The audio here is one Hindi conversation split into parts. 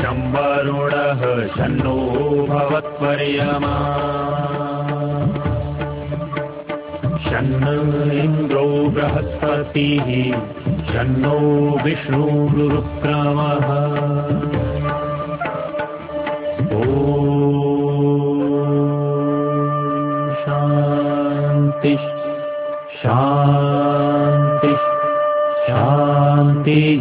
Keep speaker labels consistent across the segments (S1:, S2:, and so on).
S1: शं वरुणः शन्नो भवत्वर्यमा शन्न इन्द्रो बृहस्पतिः शन्नो विष्णुरुक्रमः ॐ शान्ति शान्ति शान्तिः।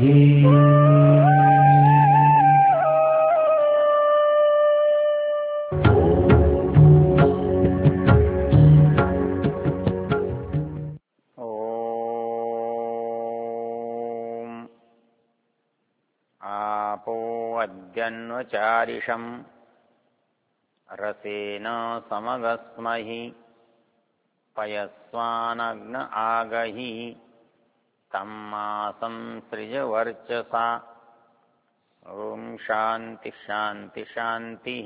S2: अद्यन्वचारिषं रसेन समगस्महि पयस्वानग्न आगहि तं मासं सृजवर्चसा। ओम शांति शांति शांति।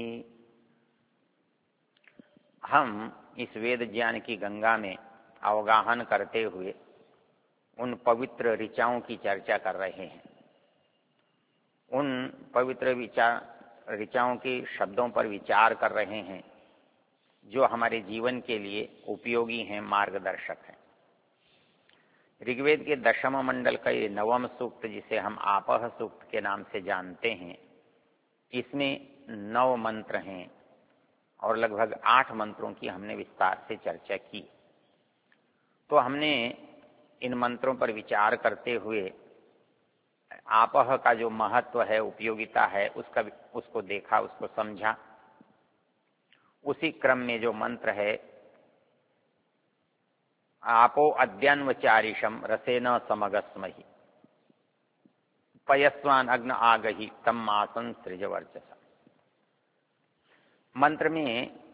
S2: हम इस वेद ज्ञान की गंगा में अवगाहन करते हुए उन पवित्र ऋचाओं की चर्चा कर रहे हैं। उन पवित्र ऋचाओं के शब्दों पर विचार कर रहे हैं जो हमारे जीवन के लिए उपयोगी हैं, मार्गदर्शक हैं। ऋग्वेद के दशम मंडल का ये 9वां सूक्त, जिसे हम आपह सूक्त के नाम से जानते हैं, इसमें 9 मंत्र हैं और लगभग 8 मंत्रों की हमने विस्तार से चर्चा की। तो हमने इन मंत्रों पर विचार करते हुए आपह का जो महत्व है, उपयोगिता है, उसको देखा, उसको समझा। उसी क्रम में जो मंत्र है आपो अद्यान्वचारिषम रसेन समगस्महि पयस्वान अग्न आगहि तम मासन सृजवर्चसा। मंत्र में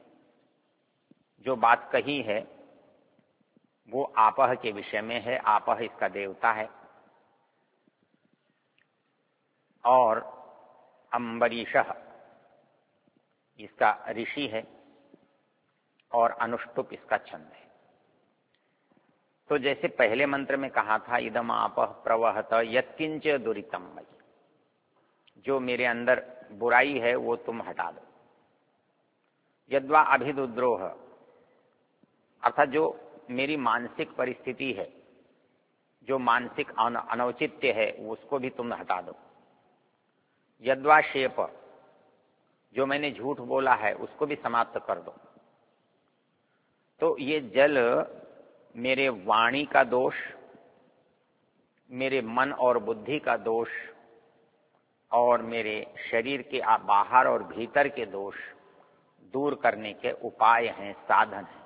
S2: जो बात कही है वो आपह के विषय में है। आपह इसका देवता है और अम्बरीशः इसका ऋषि है और अनुष्टुप इसका छंद है। तो जैसे पहले मंत्र में कहा था, इदम आपः प्रवहत यत्किंच दुरितम मयि, जो मेरे अंदर बुराई है वो तुम हटा दो। यद्वा अभिदुद्रोह, अर्थात जो मेरी मानसिक परिस्थिति है, जो मानसिक अनौचित्य है, उसको भी तुम हटा दो। यद्वा शेप, जो मैंने झूठ बोला है उसको भी समाप्त कर दो। तो ये जल मेरे वाणी का दोष, मेरे मन और बुद्धि का दोष और मेरे शरीर के बाहर और भीतर के दोष दूर करने के उपाय हैं, साधन हैं।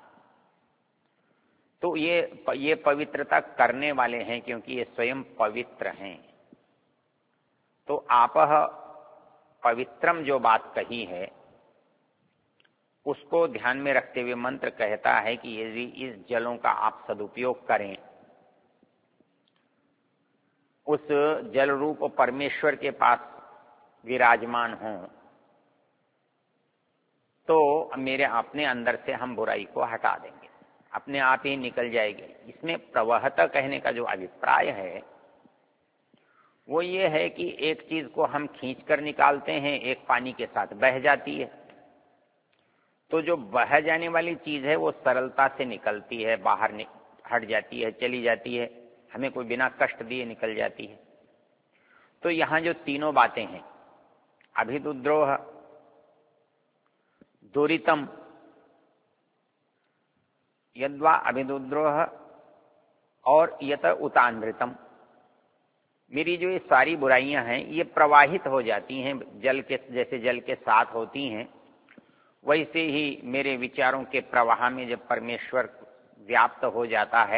S2: तो ये पवित्रता करने वाले हैं क्योंकि ये स्वयं पवित्र हैं। तो आपह पवित्रम जो बात कही है उसको ध्यान में रखते हुए मंत्र कहता है कि यदि इस जलों का आप सदुपयोग करें, उस जल रूप परमेश्वर के पास विराजमान हों, तो मेरे अपने अंदर से हम बुराई को हटा देंगे, अपने आप ही निकल जाएगी। इसमें प्रवहत कहने का जो अभिप्राय है वो ये है कि एक चीज को हम खींच कर निकालते हैं, एक पानी के साथ बह जाती है। तो जो बह जाने वाली चीज है वो सरलता से निकलती है, बाहर हट जाती है, चली जाती है, हमें कोई बिना कष्ट दिए निकल जाती है। तो यहां जो तीनों बातें हैं, अभिदुद्रोह, दुरितम, यद्वा अभिदुद्रोह और यत उतानृतम, मेरी जो ये सारी बुराइयां हैं ये प्रवाहित हो जाती हैं जल के, जैसे जल के साथ होती हैं, वैसे ही मेरे विचारों के प्रवाह में जब परमेश्वर व्याप्त हो जाता है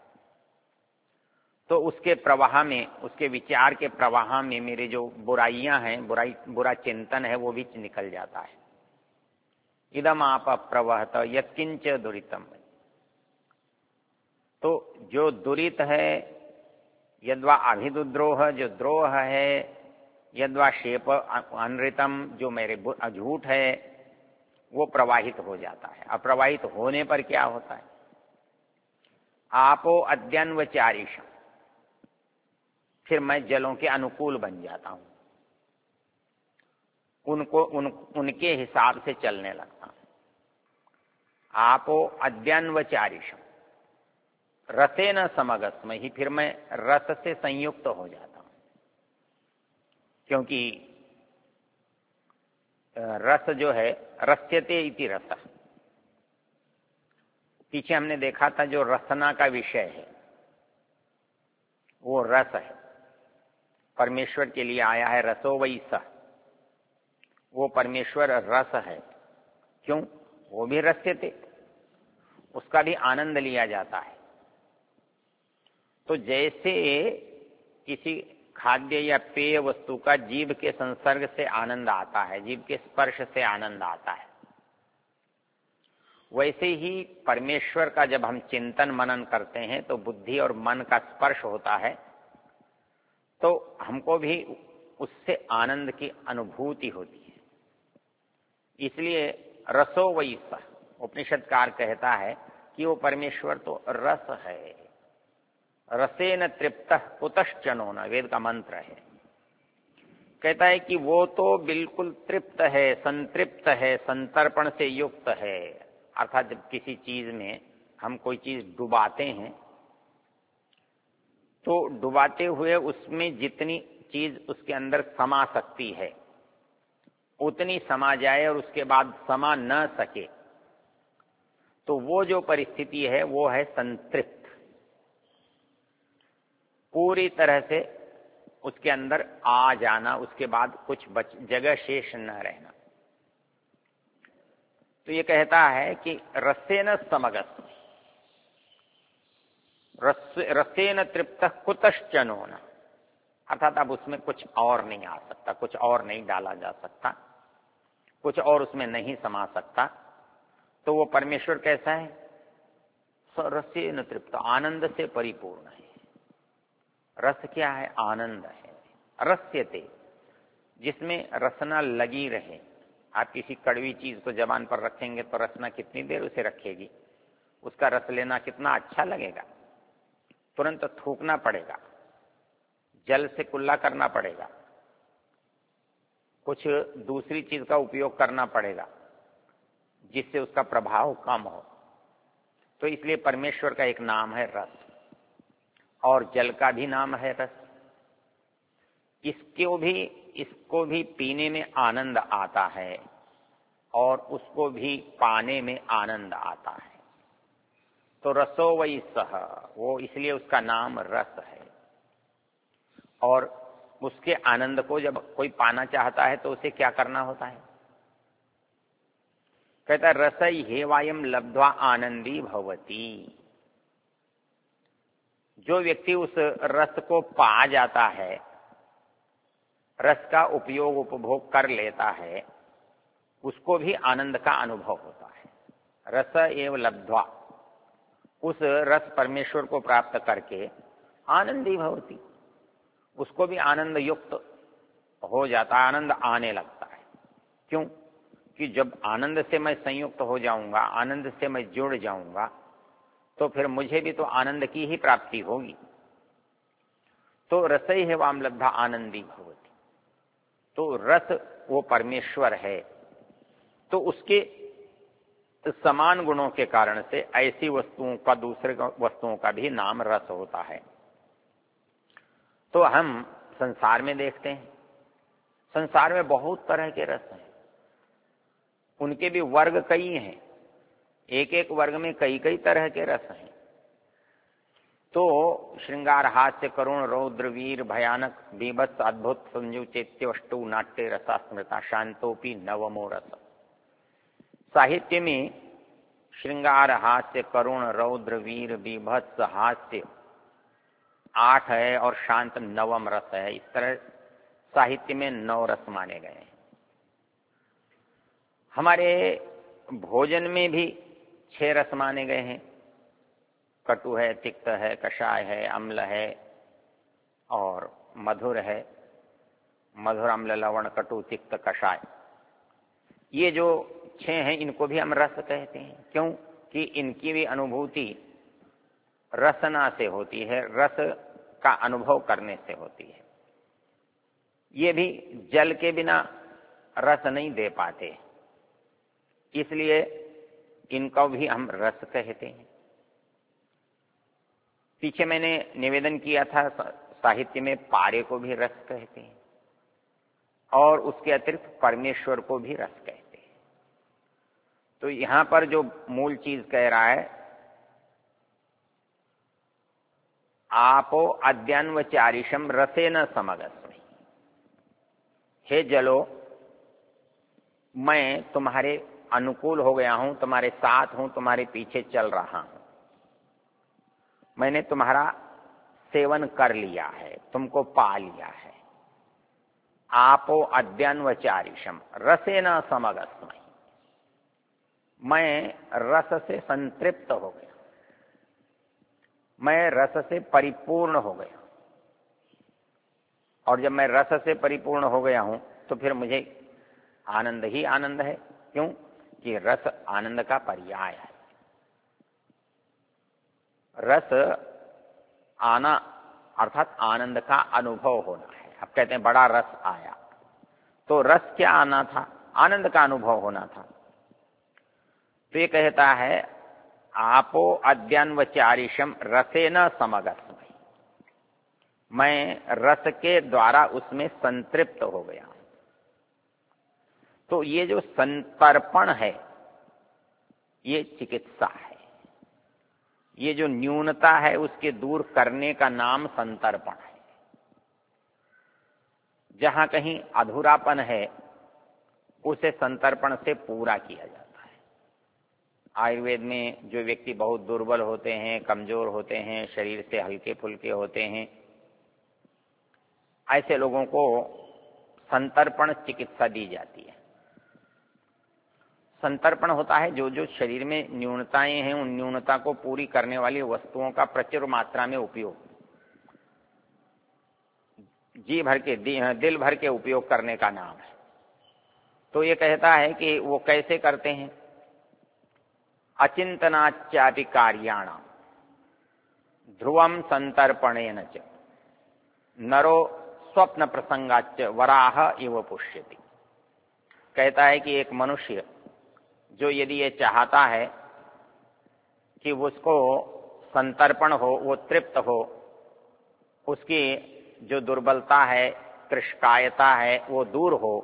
S2: तो उसके प्रवाह में, उसके विचार के प्रवाह में मेरे जो बुराइयां हैं, बुरा चिंतन है, वो भी निकल जाता है। इदम आप प्रवहत यत्किंच दुरितम, तो जो दुरित है, यद्वा अभिदुद्रोह जो द्रोह है, यद्वा शेप अनृतम जो मेरे झूठ है, वो प्रवाहित हो जाता है। अप्रवाहित होने पर क्या होता है? आपो अद्यन्वचारिषम, फिर मैं जलों के अनुकूल बन जाता हूं। उनके हिसाब से चलने लगता हूं। आपो अद्यान्वचारिषम रसेन समगस्म ही, फिर मैं रस से संयुक्त हो जाता हूं, क्योंकि रस जो है रस्यते इति रस, पीछे हमने देखा था जो रसना का विषय है वो रस है। परमेश्वर के लिए आया है रसो वही सह, वो परमेश्वर रस है। क्यों? वो भी रस्यते, उसका भी आनंद लिया जाता है। तो जैसे किसी खाद्य या पेय वस्तु का जीभ के संसर्ग से आनंद आता है, जीभ के स्पर्श से आनंद आता है, वैसे ही परमेश्वर का जब हम चिंतन मनन करते हैं तो बुद्धि और मन का स्पर्श होता है, तो हमको भी उससे आनंद की अनुभूति होती है। इसलिए रसो वही सह, उपनिषदकार कहता है कि वो परमेश्वर तो रस है। रसेन तृप्तः कुतश्चनो न, वेद का मंत्र है। कहता है कि वो तो बिल्कुल तृप्त है, संतृप्त है, संतर्पण से युक्त है। अर्थात जब किसी चीज में हम कोई चीज डुबाते हैं तो डुबाते हुए उसमें जितनी चीज उसके अंदर समा सकती है उतनी समा जाए और उसके बाद समा न सके, तो वो जो परिस्थिति है वो है संतृप्त। पूरी तरह से उसके अंदर आ जाना, उसके बाद कुछ जगह शेष न रहना। तो ये कहता है कि रसेन समगस, रसेन तृप्त कुतश्चनो न, अर्थात अब उसमें कुछ और नहीं आ सकता, कुछ और नहीं डाला जा सकता, कुछ और उसमें नहीं समा सकता। तो वो परमेश्वर कैसा है? रसेन तृप्त, आनंद से परिपूर्ण है। रस क्या है? आनंद है। रस्यते, जिसमें रसना लगी रहे। आप किसी कड़वी चीज को जबान पर रखेंगे तो रसना कितनी देर उसे रखेगी? उसका रस लेना कितना अच्छा लगेगा। तुरंत थूकना पड़ेगा, जल से कुल्ला करना पड़ेगा, कुछ दूसरी चीज का उपयोग करना पड़ेगा जिससे उसका प्रभाव कम हो। तो इसलिए परमेश्वर का एक नाम है रस, और जल का भी नाम है रस। इसको भी पीने में आनंद आता है और उसको भी पाने में आनंद आता है। तो रसो वही सह, वो इसलिए उसका नाम रस है। और उसके आनंद को जब कोई पाना चाहता है तो उसे क्या करना होता है? कहता है रसई हेवायम लब्ध्वा आनंदी भवती। जो व्यक्ति उस रस को पा जाता है, रस का उपयोग उपभोग कर लेता है, उसको भी आनंद का अनुभव होता है। रस एव लब्ध्वा, उस रस परमेश्वर को प्राप्त करके आनंदी भवती, उसको भी आनंद युक्त हो जाता है, आनंद आने लगता है। क्यों? कि जब आनंद से मैं संयुक्त हो जाऊंगा, आनंद से मैं जुड़ जाऊंगा, तो फिर मुझे भी तो आनंद की ही प्राप्ति होगी। तो रसई है वाम लब्धा आनंदी भवती। तो रस वो परमेश्वर है, तो उसके समान गुणों के कारण से ऐसी वस्तुओं का दूसरे वस्तुओं का भी नाम रस होता है। तो हम संसार में देखते हैं, संसार में बहुत तरह के रस हैं, उनके भी वर्ग कई हैं, एक एक वर्ग में कई कई तरह के रस हैं। तो श्रृंगार, हास्य, करुण, रौद्र, वीर, भयानक, बीभत्स, अद्भुत, संजू, चैत्यवष्टु, नाट्य, रसा, स्मृता, शांतोपि नवमो रस। साहित्य में श्रृंगार, हास्य, करुण, रौद्र, वीर, बीभत्स, हास्य 8 है और शांत नवम रस है। इस तरह साहित्य में 9 रस माने गए हैं। हमारे भोजन में भी 6 रस माने गए हैं। कटु है, तिक्त है, कषाय है, अम्ल है और मधुर है। मधुर, अम्ल, लवण, कटु, तिक्त, कषाय, ये जो 6 हैं इनको भी हम रस कहते हैं। क्यों? कि इनकी भी अनुभूति रसना से होती है, रस का अनुभव करने से होती है। ये भी जल के बिना रस नहीं दे पाते, इसलिए इनको भी हम रस कहते हैं। पीछे मैंने निवेदन किया था, साहित्य में पारे को भी रस कहते हैं और उसके अतिरिक्त परमेश्वर को भी रस कहते हैं। तो यहां पर जो मूल चीज कह रहा है, आपो अद्यान्वचारिषम रसेन समगस्मि, हे जलो मैं तुम्हारे अनुकूल हो गया हूं, तुम्हारे साथ हूं, तुम्हारे पीछे चल रहा हूं, मैंने तुम्हारा सेवन कर लिया है, तुमको पा लिया है। आपो अद्यान्वचारिषम रसेन समगस्मि, मैं रस से संतृप्त हो गया, मैं रस से परिपूर्ण हो गया। और जब मैं रस से परिपूर्ण हो गया हूं तो फिर मुझे आनंद ही आनंद है। क्यों? कि रस आनंद का पर्याय है। रस आना अर्थात आनंद का अनुभव होना है। अब कहते हैं बड़ा रस आया, तो रस क्या आना था? आनंद का अनुभव होना था। तो ये कहता है आपो अद्यान्वचारिषम रसेन समगस्मि, मैं रस के द्वारा उसमें संतृप्त हो गया। तो ये जो संतर्पण है ये चिकित्सा है। ये जो न्यूनता है उसके दूर करने का नाम संतर्पण है। जहां कहीं अधूरापन है उसे संतर्पण से पूरा किया जाता है। आयुर्वेद में जो व्यक्ति बहुत दुर्बल होते हैं, कमजोर होते हैं, शरीर से हल्के फुल्के होते हैं, ऐसे लोगों को संतर्पण चिकित्सा दी जाती है। संतर्पण होता है जो जो शरीर में न्यूनताएं हैं उन न्यूनता को पूरी करने वाली वस्तुओं का प्रचुर मात्रा में उपयोग, जी भर के दिल भर के उपयोग करने का नाम है। तो ये कहता है कि वो कैसे करते हैं? अचिंतनाच्चापि कार्याणाम ध्रुवम संतर्पणेन च नरो स्वप्न प्रसंगाच्च वराह इव पुष्यति। कहता है कि एक मनुष्य जो यदि ये चाहता है कि उसको संतर्पण हो, वो तृप्त हो, उसकी जो दुर्बलता है, कृशकायता है, वो दूर हो,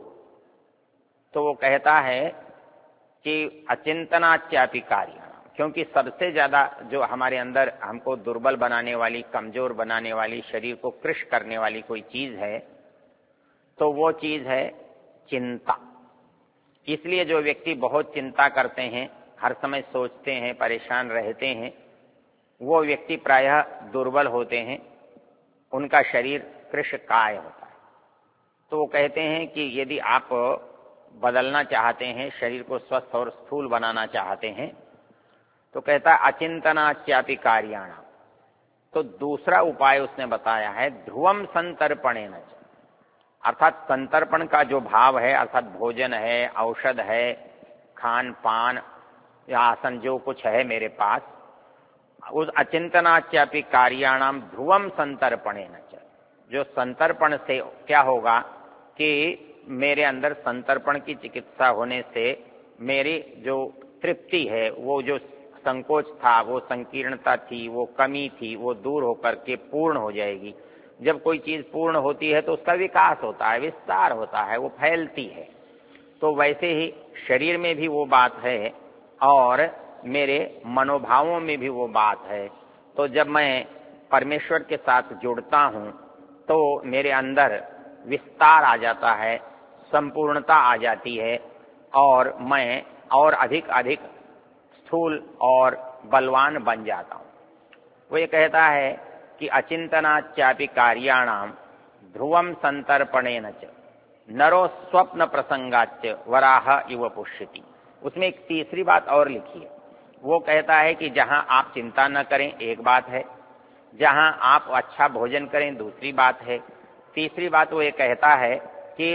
S2: तो वो कहता है कि अचिंतनाच्चापि कार्य, क्योंकि सबसे ज्यादा जो हमारे अंदर हमको दुर्बल बनाने वाली, कमजोर बनाने वाली, शरीर को कृश करने वाली कोई चीज है तो वो चीज है चिंता। इसलिए जो व्यक्ति बहुत चिंता करते हैं, हर समय सोचते हैं, परेशान रहते हैं, वो व्यक्ति प्रायः दुर्बल होते हैं, उनका शरीर कृशकाय होता है। तो वो कहते हैं कि यदि आप बदलना चाहते हैं, शरीर को स्वस्थ और स्थूल बनाना चाहते हैं, तो कहता है अचिंतनाच्चापि कार्याणाम। तो दूसरा उपाय उसने बताया है ध्रुवम संतर्पणेन, अर्थात संतर्पण का जो भाव है, अर्थात भोजन है, औषध है, खान पान या आसन जो कुछ है मेरे पास, उस अचिंतनाच्चापि कार्याणाम ध्रुवम संतर्पणेन, जो संतर्पण से क्या होगा कि मेरे अंदर संतर्पण की चिकित्सा होने से मेरी जो तृप्ति है, वो जो संकोच था, वो संकीर्णता थी, वो कमी थी, वो दूर होकर के पूर्ण हो जाएगी। जब कोई चीज पूर्ण होती है तो उसका विकास होता है, विस्तार होता है, वो फैलती है। तो वैसे ही शरीर में भी वो बात है और मेरे मनोभावों में भी वो बात है। तो जब मैं परमेश्वर के साथ जुड़ता हूं तो मेरे अंदर विस्तार आ जाता है, संपूर्णता आ जाती है और मैं और अधिक अधिक स्थूल और बलवान बन जाता हूं। वो ये कहता है कि अचिंतनाच्चापि कार्याणाम ध्रुवम संतर्पणेन च नरो स्वप्न प्रसंगाच्च वराह इव पुष्यति। उसमें एक तीसरी बात और लिखी है। वो कहता है कि जहां आप चिंता न करें एक बात है, जहां आप अच्छा भोजन करें दूसरी बात है, तीसरी बात वो ये कहता है कि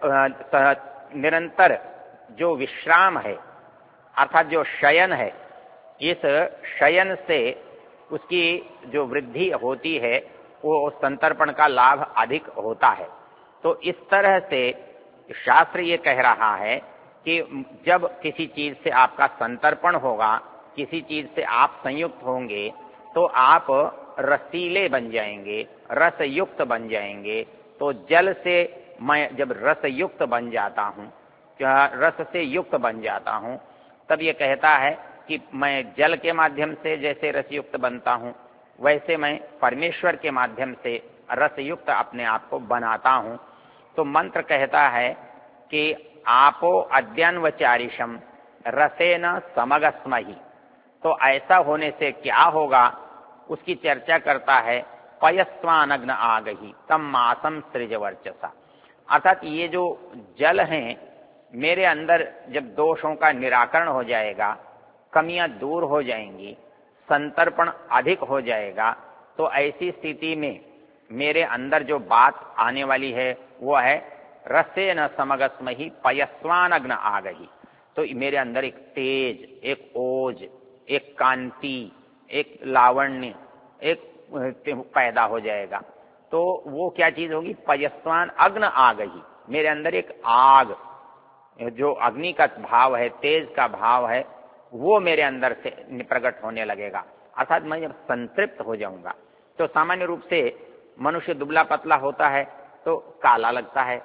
S2: निरंतर जो विश्राम है अर्थात जो शयन है, इस शयन से उसकी जो वृद्धि होती है वो संतर्पण का लाभ अधिक होता है। तो इस तरह से शास्त्र ये कह रहा है कि जब किसी चीज से आपका संतर्पण होगा, किसी चीज से आप संयुक्त होंगे, तो आप रसीले बन जाएंगे, रस युक्त बन जाएंगे। तो जल से मैं जब रस युक्त बन जाता हूँ, रस से युक्त बन जाता हूँ, तब ये कहता है कि मैं जल के माध्यम से जैसे रस युक्त बनता हूँ, वैसे मैं परमेश्वर के माध्यम से रस युक्त अपने आप को बनाता हूँ। तो मंत्र कहता है कि आपो अद्यन्वचारिषम रसेन समगस्महि। तो ऐसा होने से क्या होगा, उसकी चर्चा करता है। पयस्वानग्न आगहि तम मासम सृज वर्चसा। अर्थात ये जो जल हैं, मेरे अंदर जब दोषों का निराकरण हो जाएगा, कमियां दूर हो जाएंगी, संतर्पण अधिक हो जाएगा, तो ऐसी स्थिति में मेरे अंदर जो बात आने वाली है वो है रसे न समगस्महि पयस्वानग्न आगहि। तो मेरे अंदर एक तेज, एक ओज, एक कांति, एक लावण्य, एक पैदा हो जाएगा। तो वो क्या चीज होगी, पयस्वान अग्न आगहि। मेरे अंदर एक आग, जो अग्नि का भाव है, तेज का भाव है, वो मेरे अंदर से प्रकट होने लगेगा। अर्थात मैं जब संतृप्त हो जाऊंगा, तो सामान्य रूप से मनुष्य दुबला पतला होता है तो काला लगता है,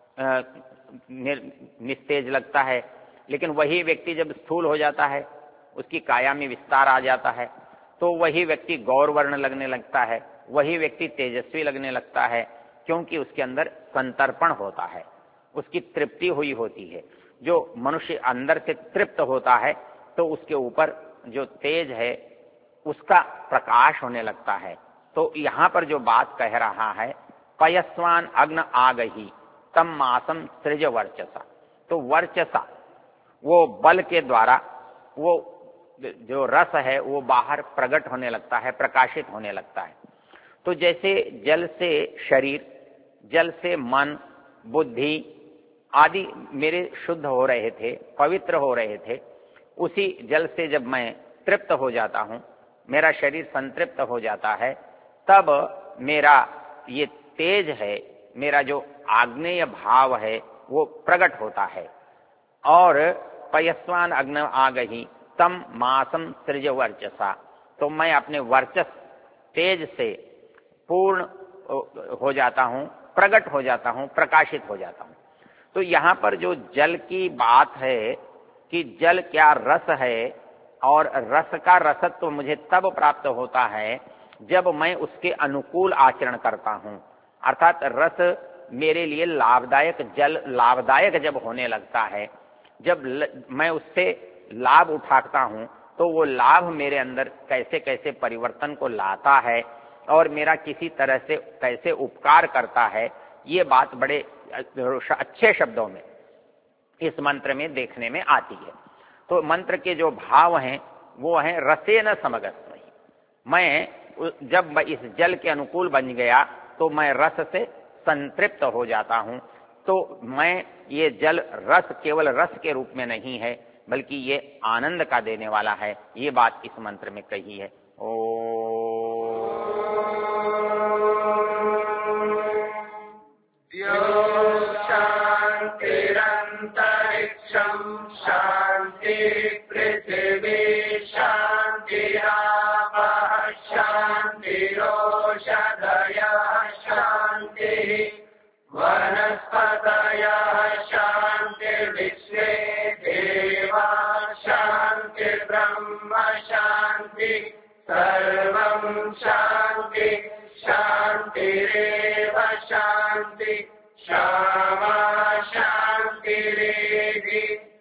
S2: निस्तेज लगता है। लेकिन वही व्यक्ति जब स्थूल हो जाता है, उसकी काया में विस्तार आ जाता है, तो वही व्यक्ति गौरवर्ण लगने लगता है, वही व्यक्ति तेजस्वी लगने लगता है, क्योंकि उसके अंदर संतर्पण होता है, उसकी तृप्ति हुई होती है। जो मनुष्य अंदर से तृप्त होता है तो उसके ऊपर जो तेज है उसका प्रकाश होने लगता है। तो यहां पर जो बात कह रहा है, पयस्वान अग्न आगहि तम मासम सृज वर्चसा। तो वर्चसा वो बल के द्वारा वो जो रस है वो बाहर प्रकट होने लगता है, प्रकाशित होने लगता है। तो जैसे जल से शरीर, जल से मन, बुद्धि आदि मेरे शुद्ध हो रहे थे, पवित्र हो रहे थे, उसी जल से जब मैं तृप्त हो जाता हूं, मेरा शरीर संतृप्त हो जाता है, तब मेरा ये तेज है, मेरा जो आग्नेय भाव है वो प्रकट होता है। और पयस्वान अग्न आगहि तम मासम सृज वर्चसा। तो मैं अपने वर्चस तेज से पूर्ण हो जाता हूं, प्रकट हो जाता हूं, प्रकाशित हो जाता हूं। तो यहां पर जो जल की बात है कि जल क्या रस है, और रस का रसत्व मुझे तब प्राप्त होता है जब मैं उसके अनुकूल आचरण करता हूं। अर्थात रस मेरे लिए लाभदायक, जल लाभदायक जब होने लगता है, जब मैं उससे लाभ उठाता हूं, तो वो लाभ मेरे अंदर कैसे कैसे परिवर्तन को लाता है और मेरा किसी तरह से कैसे उपकार करता है, ये बात बड़े अच्छे शब्दों में इस मंत्र में देखने में आती है। तो मंत्र के जो भाव हैं वो हैं रसेन समगस्महि। मैं जब इस जल के अनुकूल बन गया तो मैं रस से संतृप्त हो जाता हूं। तो मैं ये जल रस केवल रस के रूप में नहीं है, बल्कि ये आनंद का देने वाला है। ये बात इस मंत्र में कही है।
S3: शांतिरंतरिक्षं शांति पृथिवी शांतिरापः शांतिरोषधयः शांतिः वनस्पतयः शांतिर्विश्वे देवाः शांतिर्ब्रह्म शांति सर्वं शांति शांतिरेव शांति क्षमा शांतिरेधि